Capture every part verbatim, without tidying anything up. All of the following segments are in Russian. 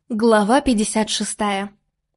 Глава пятьдесят шестая.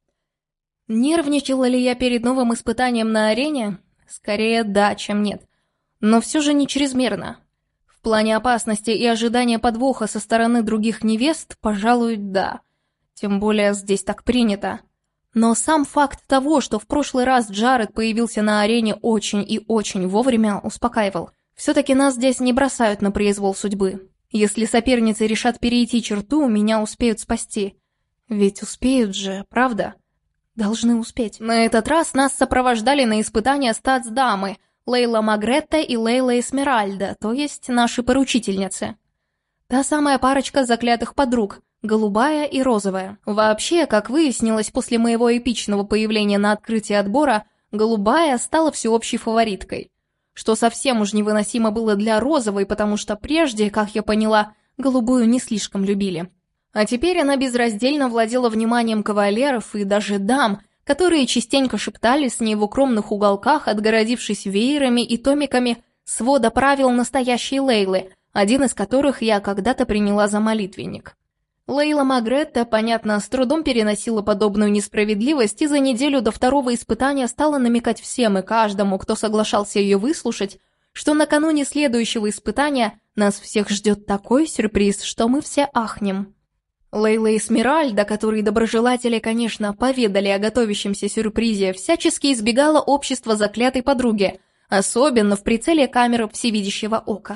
Нервничала ли я перед новым испытанием на арене? Скорее да, чем нет. Но все же не чрезмерно. В плане опасности и ожидания подвоха со стороны других невест, пожалуй, да. Тем более здесь так принято. Но сам факт того, что в прошлый раз Джаред появился на арене очень и очень вовремя, успокаивал. Все-таки нас здесь не бросают на произвол судьбы. Если соперницы решат перейти черту, меня успеют спасти. Ведь успеют же, правда? Должны успеть. На этот раз нас сопровождали на испытания статс-дамы Лейла Магретта и Лейла Эсмеральда, то есть наши поручительницы. Та самая парочка заклятых подруг, голубая и розовая. Вообще, как выяснилось после моего эпичного появления на открытии отбора, голубая стала всеобщей фавориткой. Что совсем уж невыносимо было для розовой, потому что прежде, как я поняла, голубую не слишком любили. А теперь она безраздельно владела вниманием кавалеров и даже дам, которые частенько шептались с ней в укромных уголках, отгородившись веерами и томиками свода правил настоящей Лейлы, один из которых я когда-то приняла за молитвенник. Лейла Магретта, понятно, с трудом переносила подобную несправедливость и за неделю до второго испытания стала намекать всем и каждому, кто соглашался ее выслушать, что накануне следующего испытания нас всех ждет такой сюрприз, что мы все ахнем. Лейла Эсмеральда, которые доброжелатели, конечно, поведали о готовящемся сюрпризе, всячески избегала общества заклятой подруги, особенно в прицеле камеры всевидящего ока.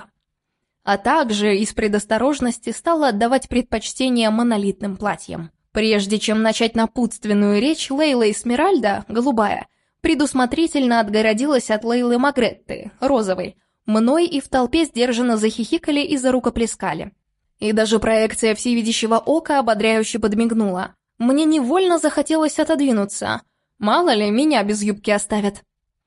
А также из предосторожности стала отдавать предпочтение монолитным платьям. Прежде чем начать напутственную речь, Лейла Эсмеральда, голубая, предусмотрительно отгородилась от Лейлы Магретты, розовой. Мной и в толпе сдержанно захихикали и зарукоплескали. И даже проекция всевидящего ока ободряюще подмигнула. Мне невольно захотелось отодвинуться. Мало ли, меня без юбки оставят.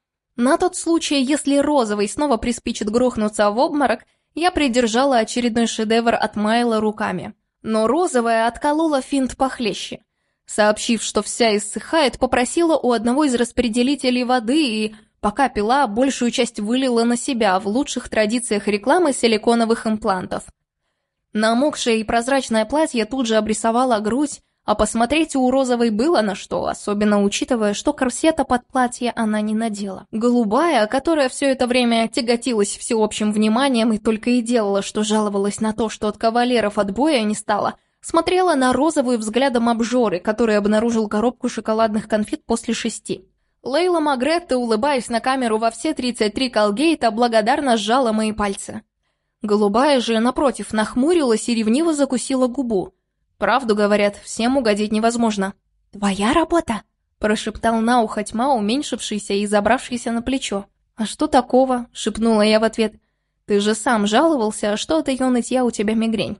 На тот случай, если розовый снова приспичит грохнуться в обморок, я придержала очередной шедевр от Майла руками. Но розовая отколола финт похлеще. Сообщив, что вся иссыхает, попросила у одного из распределителей воды и, пока пила, большую часть вылила на себя в лучших традициях рекламы силиконовых имплантов. Намокшее и прозрачное платье тут же обрисовало грудь, а посмотреть у розовой было на что, особенно учитывая, что корсета под платье она не надела. Голубая, которая все это время тяготилась всеобщим вниманием и только и делала, что жаловалась на то, что от кавалеров отбоя не стало, смотрела на розовую взглядом обжоры, который обнаружил коробку шоколадных конфет после шести. Лейла Магретта, улыбаясь на камеру во все тридцать три колгейта, благодарно сжала мои пальцы. Голубая же, напротив, нахмурилась и ревниво закусила губу. Правду говорят, всем угодить невозможно. «Твоя работа?» – прошептал на ухо тьма, уменьшившийся и забравшийся на плечо. «А что такого?» – шепнула я в ответ. «Ты же сам жаловался, что от ее нытья у тебя мигрень».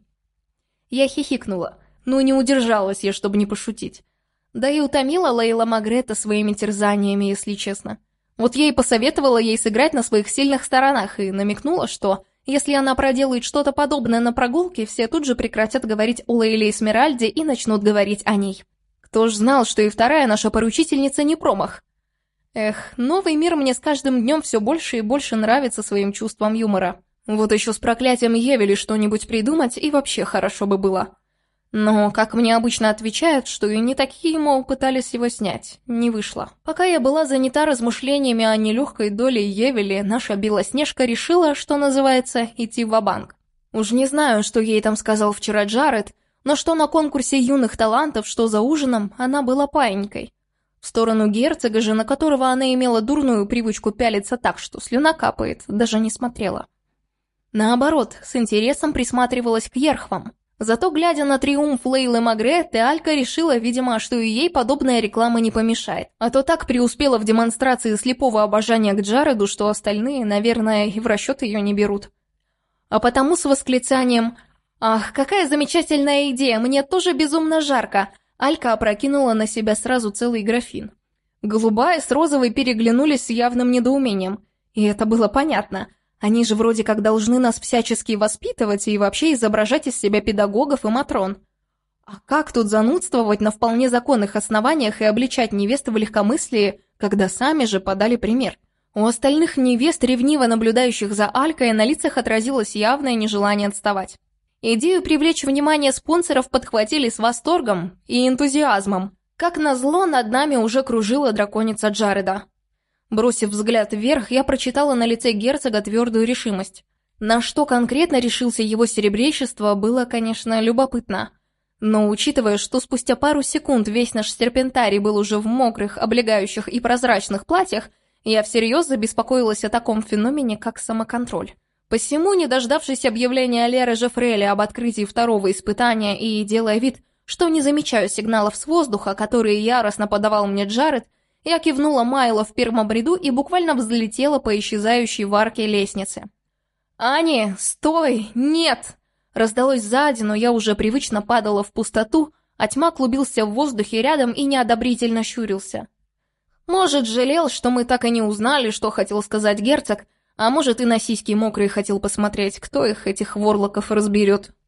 Я хихикнула. Ну, не удержалась я, чтобы не пошутить. Да и утомила Лейла Магретта своими терзаниями, если честно. Вот я и посоветовала ей сыграть на своих сильных сторонах и намекнула, что... Если она проделает что-то подобное на прогулке, все тут же прекратят говорить о Лейле Эсмеральде и начнут говорить о ней. Кто ж знал, что и вторая наша поручительница не промах? Эх, новый мир мне с каждым днем все больше и больше нравится своим чувством юмора. Вот еще с проклятием Евели что-нибудь придумать, и вообще хорошо бы было. Но, как мне обычно отвечают, что и не такие, мол, пытались его снять, не вышло. Пока я была занята размышлениями о нелегкой доле Евели, наша Белоснежка решила, что называется, идти ва-банк. Уж не знаю, что ей там сказал вчера Джаред, но что на конкурсе юных талантов, что за ужином, она была паинькой. В сторону герцога же, на которого она имела дурную привычку пялиться так, что слюна капает, даже не смотрела. Наоборот, с интересом присматривалась к ерхвам. Зато, глядя на триумф Лейлы Магретты, Алька решила, видимо, что и ей подобная реклама не помешает. А то так преуспела в демонстрации слепого обожания к Джареду, что остальные, наверное, и в расчет ее не берут. А потому с восклицанием «Ах, какая замечательная идея, мне тоже безумно жарко!» Алька опрокинула на себя сразу целый графин. Голубая с розовой переглянулись с явным недоумением. И это было понятно. Они же вроде как должны нас всячески воспитывать и вообще изображать из себя педагогов и матрон. А как тут занудствовать на вполне законных основаниях и обличать невест в легкомыслии, когда сами же подали пример? У остальных невест, ревниво наблюдающих за Алькой, на лицах отразилось явное нежелание отставать. Идею привлечь внимание спонсоров подхватили с восторгом и энтузиазмом. Как назло, над нами уже кружила драконица Джареда. Бросив взгляд вверх, я прочитала на лице герцога твердую решимость. На что конкретно решился его серебрейшество, было, конечно, любопытно. Но учитывая, что спустя пару секунд весь наш серпентарий был уже в мокрых, облегающих и прозрачных платьях, я всерьез забеспокоилась о таком феномене, как самоконтроль. Посему, не дождавшись объявления Леры Жефрели об открытии второго испытания и делая вид, что не замечаю сигналов с воздуха, которые яростно подавал мне Джаред, я кивнула Майло в первом ряду и буквально взлетела по исчезающей в арке лестнице. «Ани, стой! Нет!» Раздалось сзади, но я уже привычно падала в пустоту, а тьма клубился в воздухе рядом и неодобрительно щурился. Может, жалел, что мы так и не узнали, что хотел сказать герцог, а может, и на сиськи мокрые хотел посмотреть, кто их, этих ворлоков, разберет.